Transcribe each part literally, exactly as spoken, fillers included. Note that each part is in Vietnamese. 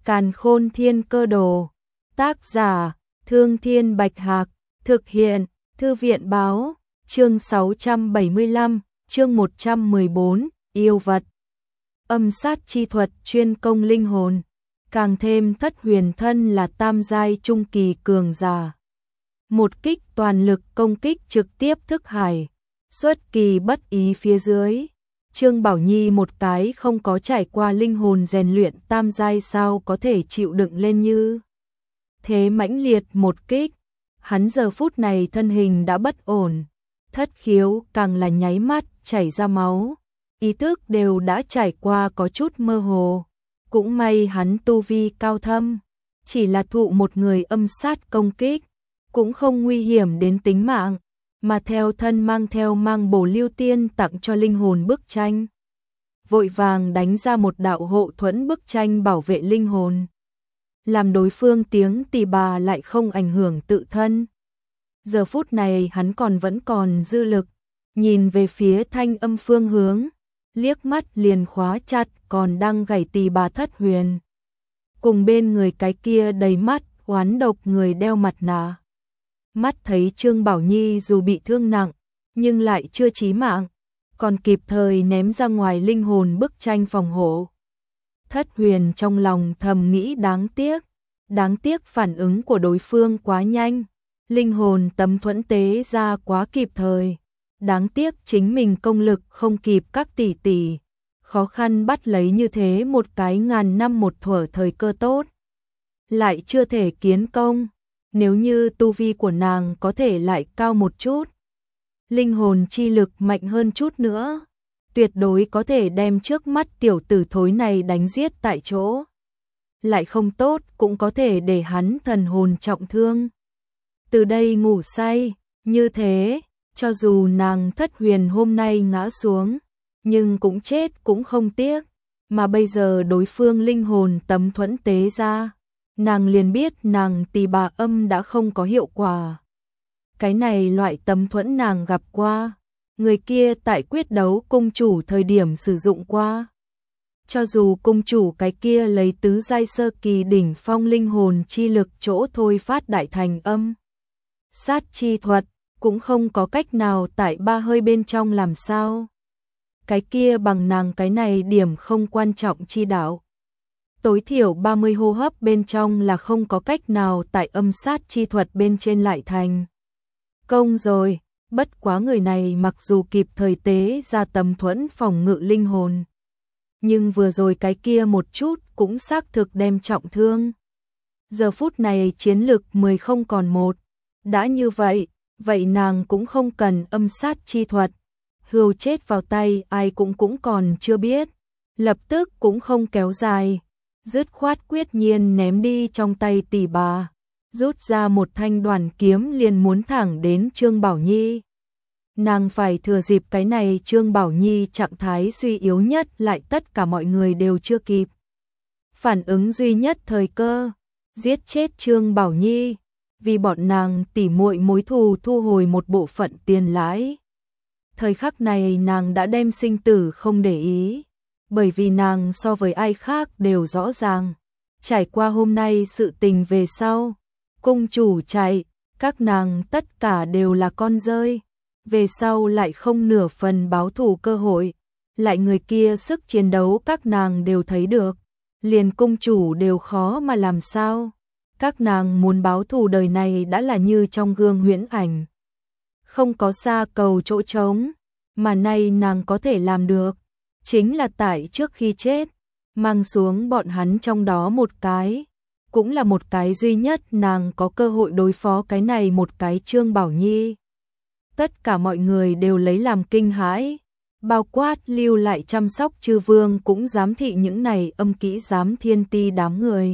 Càn Khôn Thiên Cơ Đồ. Tác giả: Thương Thiên Bạch Hạc. Thực hiện: Thư viện báo. Chương sáu trăm bảy mươi lăm, chương một trăm mười bốn, yêu vật. Âm sát chi thuật chuyên công linh hồn. Càng thêm Thất Huyền thân là tam giai trung kỳ cường giả. Một kích toàn lực công kích trực tiếp thức hải. Xuất kỳ bất ý phía dưới. Trương Bảo Nhi một cái không có trải qua linh hồn rèn luyện tam giai sao có thể chịu đựng lên như thế mãnh liệt một kích. Hắn giờ phút này thân hình đã bất ổn, thất khiếu càng là nháy mắt chảy ra máu, ý thức đều đã trải qua có chút mơ hồ. Cũng may hắn tu vi cao thâm, chỉ là thụ một người âm sát công kích, cũng không nguy hiểm đến tính mạng, mà theo thân mang theo mang bổ lưu tiên tặng cho linh hồn bức tranh. Vội vàng đánh ra một đạo hộ thuẫn bức tranh bảo vệ linh hồn, làm đối phương tiếng tì bà lại không ảnh hưởng tự thân. Giờ phút này hắn còn vẫn còn dư lực, nhìn về phía thanh âm phương hướng, liếc mắt liền khóa chặt còn đang gảy tì bà Thất Huyền. Cùng bên người cái kia đầy mắt oán độc người đeo mặt nạ. Mắt thấy Trương Bảo Nhi dù bị thương nặng, nhưng lại chưa chí mạng, còn kịp thời ném ra ngoài linh hồn bức tranh phòng hộ. Thất Huyền trong lòng thầm nghĩ đáng tiếc, đáng tiếc phản ứng của đối phương quá nhanh, linh hồn tấm thuẫn tế ra quá kịp thời, đáng tiếc chính mình công lực không kịp các tỷ tỷ, khó khăn bắt lấy như thế một cái ngàn năm một thuở thời cơ tốt, lại chưa thể kiến công. Nếu như tu vi của nàng có thể lại cao một chút, linh hồn chi lực mạnh hơn chút nữa, tuyệt đối có thể đem trước mắt tiểu tử thối này đánh giết tại chỗ. Lại không tốt cũng có thể để hắn thần hồn trọng thương. Từ đây ngủ say, như thế, cho dù nàng Thất Huyền hôm nay ngã xuống, nhưng cũng chết cũng không tiếc, mà bây giờ đối phương linh hồn tấm thuẫn tế ra, nàng liền biết nàng tỳ bà âm đã không có hiệu quả. Cái này loại tấm thuẫn nàng gặp qua, người kia tại quyết đấu cung chủ thời điểm sử dụng qua. Cho dù cung chủ cái kia lấy tứ giai sơ kỳ đỉnh phong linh hồn chi lực chỗ thôi phát đại thành âm sát chi thuật, cũng không có cách nào tại ba hơi bên trong làm sao. Cái kia bằng nàng cái này điểm không quan trọng chi đạo. Tối thiểu ba mươi hô hấp bên trong là không có cách nào tại âm sát chi thuật bên trên lại thành công rồi. Bất quá người này mặc dù kịp thời tế ra tấm thuẫn phòng ngự linh hồn, nhưng vừa rồi cái kia một chút cũng xác thực đem trọng thương. Giờ phút này chiến lực mười không còn một. Đã như vậy, vậy nàng cũng không cần âm sát chi thuật. Hươu chết vào tay ai cũng cũng còn chưa biết. Lập tức cũng không kéo dài, dứt khoát quyết nhiên ném đi trong tay tỷ bà, rút ra một thanh đoàn kiếm liền muốn thẳng đến Trương Bảo Nhi. Nàng phải thừa dịp cái này Trương Bảo Nhi trạng thái suy yếu nhất lại tất cả mọi người đều chưa kịp phản ứng duy nhất thời cơ, giết chết Trương Bảo Nhi, vì bọn nàng tỉ muội mối thù thu hồi một bộ phận tiền lãi. Thời khắc này nàng đã đem sinh tử không để ý, bởi vì nàng so với ai khác đều rõ ràng, trải qua hôm nay sự tình về sau, cung chủ chạy, các nàng tất cả đều là con rơi, về sau lại không nửa phần báo thù cơ hội, lại người kia sức chiến đấu các nàng đều thấy được, liền cung chủ đều khó mà làm sao. Các nàng muốn báo thù đời này đã là như trong gương huyễn ảnh, không có xa cầu chỗ trống, mà nay nàng có thể làm được, chính là tại trước khi chết, mang xuống bọn hắn trong đó một cái, cũng là một cái duy nhất nàng có cơ hội đối phó cái này một cái Trương Bảo Nhi. Tất cả mọi người đều lấy làm kinh hãi, bao quát lưu lại chăm sóc chư vương cũng giám thị những này âm kỹ giám thiên ti đám người.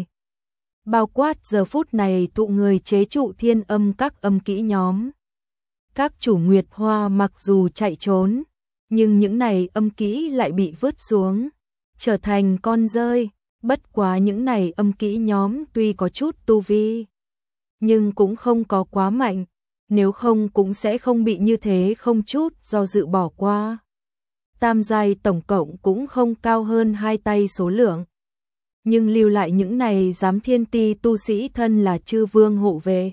Bao quát giờ phút này tụ người chế trụ thiên âm các âm kỹ nhóm. Các chủ Nguyệt Hoa mặc dù chạy trốn, nhưng những này âm kỹ lại bị vứt xuống, trở thành con rơi. Bất quá những này âm kỹ nhóm tuy có chút tu vi, nhưng cũng không có quá mạnh, nếu không cũng sẽ không bị như thế không chút do dự bỏ qua. Tam giai tổng cộng cũng không cao hơn hai tay số lượng. nhưng lưu lại những này giám thiên ti tu sĩ thân là chư vương hộ vệ.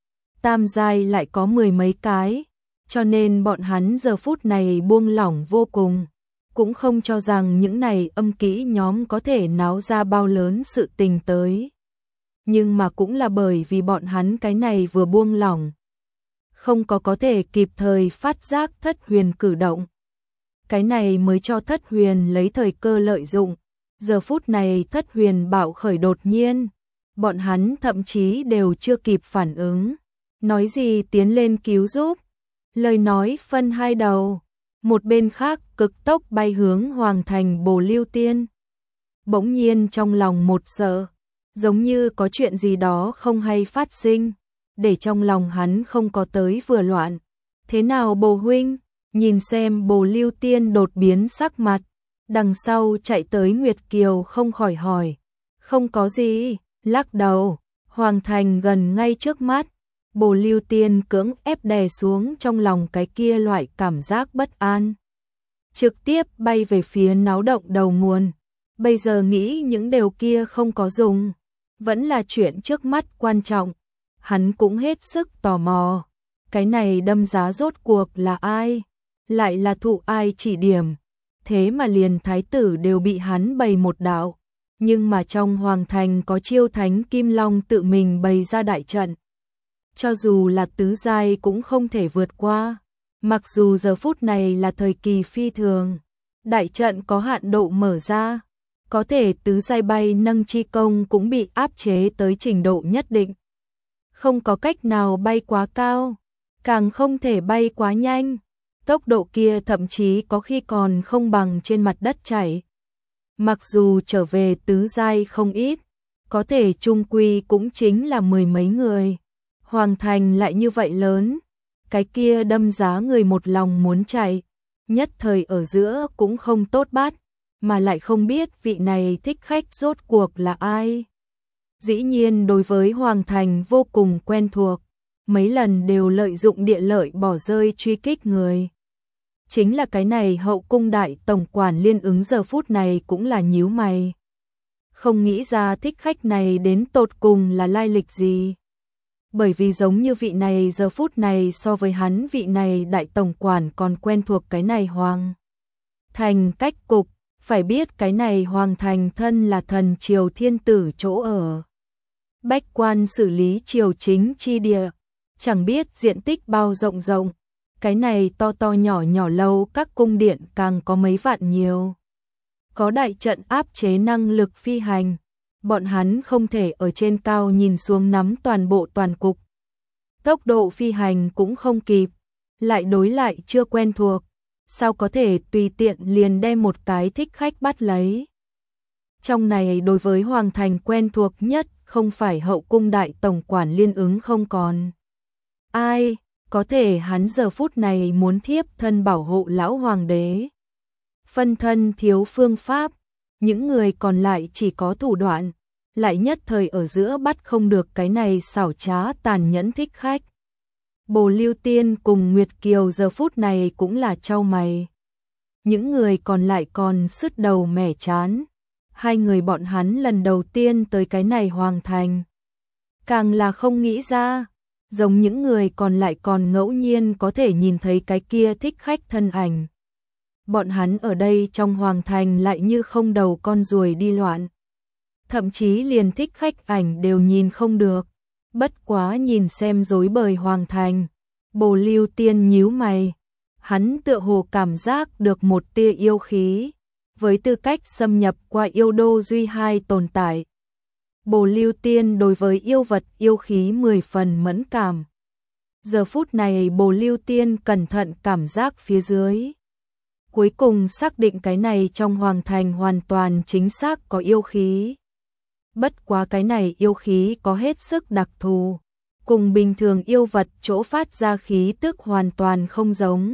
Tam giai lại có mười mấy cái, cho nên bọn hắn giờ phút này buông lỏng vô cùng, cũng không cho rằng những này âm kỹ nhóm có thể náo ra bao lớn sự tình tới. Nhưng mà cũng là bởi vì bọn hắn cái này vừa buông lỏng, không có có thể kịp thời phát giác Thất Huyền cử động. Cái này mới cho Thất Huyền lấy thời cơ lợi dụng. Giờ phút này Thất Huyền bạo khởi đột nhiên, bọn hắn thậm chí đều chưa kịp phản ứng. Nói gì tiến lên cứu giúp, lời nói phân hai đầu, một bên khác cực tốc bay hướng Hoàng Thành Bồ Lưu Tiên. Bỗng nhiên trong lòng một sợ, giống như có chuyện gì đó không hay phát sinh, để trong lòng hắn không có tới vừa loạn. Thế nào Bồ huynh? Nhìn xem Bồ Lưu Tiên đột biến sắc mặt, đằng sau chạy tới Nguyệt Kiều không khỏi hỏi. Không có gì, lắc đầu, Hoàng Thành gần ngay trước mắt. Bồ Lưu Tiên cưỡng ép đè xuống trong lòng cái kia loại cảm giác bất an, trực tiếp bay về phía náo động đầu nguồn. Bây giờ nghĩ những điều kia không có dùng, vẫn là chuyện trước mắt quan trọng. Hắn cũng hết sức tò mò, cái này đâm giá rốt cuộc là ai, lại là thụ ai chỉ điểm, thế mà liền thái tử đều bị hắn bày một đạo. Nhưng mà trong Hoàng Thành có Chiêu Thánh Kim Long tự mình bày ra đại trận, cho dù là tứ giai cũng không thể vượt qua. Mặc dù giờ phút này là thời kỳ phi thường, đại trận có hạn độ mở ra, có thể tứ giai bay nâng chi công cũng bị áp chế tới trình độ nhất định. Không có cách nào bay quá cao, càng không thể bay quá nhanh, tốc độ kia thậm chí có khi còn không bằng trên mặt đất chạy. Mặc dù trở về tứ giai không ít, có thể chung quy cũng chính là mười mấy người. Hoàng Thành lại như vậy lớn, cái kia đâm giá người một lòng muốn chạy, nhất thời ở giữa cũng không tốt bắt, mà lại không biết vị này thích khách rốt cuộc là ai. Dĩ nhiên đối với Hoàng Thành vô cùng quen thuộc, mấy lần đều lợi dụng địa lợi bỏ rơi truy kích người. Chính là cái này Hậu cung đại tổng quản Liên Ứng giờ phút này cũng là nhíu mày. Không nghĩ ra thích khách này đến tột cùng là lai lịch gì. Bởi vì giống như vị này giờ phút này so với hắn vị này đại tổng quản còn quen thuộc cái này Hoàng Thành cách cục, phải biết cái này Hoàng Thành thân là thần triều thiên tử chỗ ở. Bách quan xử lý triều chính chi địa, chẳng biết diện tích bao rộng rộng, cái này to to nhỏ nhỏ lâu các cung điện càng có mấy vạn nhiều. Có đại trận áp chế năng lực phi hành, bọn hắn không thể ở trên cao nhìn xuống nắm toàn bộ toàn cục. Tốc độ phi hành cũng không kịp, lại đối lại chưa quen thuộc, sao có thể tùy tiện liền đem một cái thích khách bắt lấy. Trong này đối với Hoàng Thành quen thuộc nhất không phải Hậu cung đại tổng quản Liên Ứng không còn ai, có thể hắn giờ phút này muốn thiếp thân bảo hộ lão hoàng đế. Phân thân thiếu phương pháp, những người còn lại chỉ có thủ đoạn, lại nhất thời ở giữa bắt không được cái này xảo trá tàn nhẫn thích khách. Bồ Lưu Tiên cùng Nguyệt Kiều giờ phút này cũng là chau mày. Những người còn lại còn sứt đầu mẻ chán. Hai người bọn hắn lần đầu tiên tới cái này Hoàng Thành, càng là không nghĩ ra, giống những người còn lại còn ngẫu nhiên có thể nhìn thấy cái kia thích khách thân ảnh. Bọn hắn ở đây trong Hoàng Thành lại như không đầu con ruồi đi loạn. Thậm chí liền thích khách ảnh đều nhìn không được. Bất quá nhìn xem rối bời Hoàng Thành, Bồ Lưu Tiên nhíu mày. Hắn tựa hồ cảm giác được một tia yêu khí, với tư cách xâm nhập qua yêu đô duy hai tồn tại. Bồ Lưu Tiên đối với yêu vật yêu khí mười phần mẫn cảm. Giờ phút này Bồ Lưu Tiên cẩn thận cảm giác phía dưới. Cuối cùng xác định cái này trong Hoàng Thành hoàn toàn chính xác có yêu khí. Bất quá cái này yêu khí có hết sức đặc thù, cùng bình thường yêu vật chỗ phát ra khí tức hoàn toàn không giống.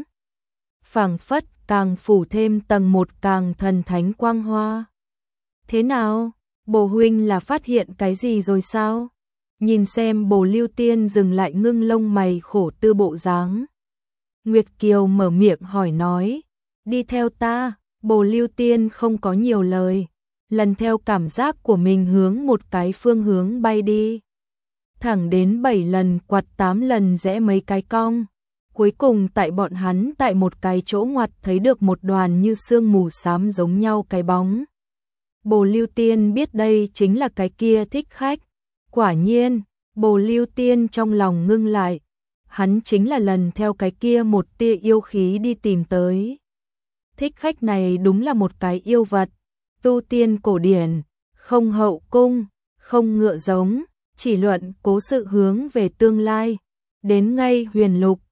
Phảng phất càng phủ thêm tầng một càng thần thánh quang hoa. Thế nào, Bồ huynh là phát hiện cái gì rồi sao? Nhìn xem Bồ Lưu Tiên dừng lại ngưng lông mày khổ tư bộ dáng. Nguyệt Kiều mở miệng hỏi nói, đi theo ta. Bồ Lưu Tiên không có nhiều lời, lần theo cảm giác của mình hướng một cái phương hướng bay đi. Thẳng đến bảy lần quặt tám lần rẽ mấy cái cong. Cuối cùng tại bọn hắn tại một cái chỗ ngoặt thấy được một đoàn như sương mù xám giống nhau cái bóng. Bồ Lưu Tiên biết đây chính là cái kia thích khách. Quả nhiên, Bồ Lưu Tiên trong lòng ngưng lại. Hắn chính là lần theo cái kia một tia yêu khí đi tìm tới. Thích khách này đúng là một cái yêu vật. Tu tiên cổ điển, không hậu cung, không ngựa giống, chỉ luận cố sự hướng về tương lai. Đến ngay huyền lục,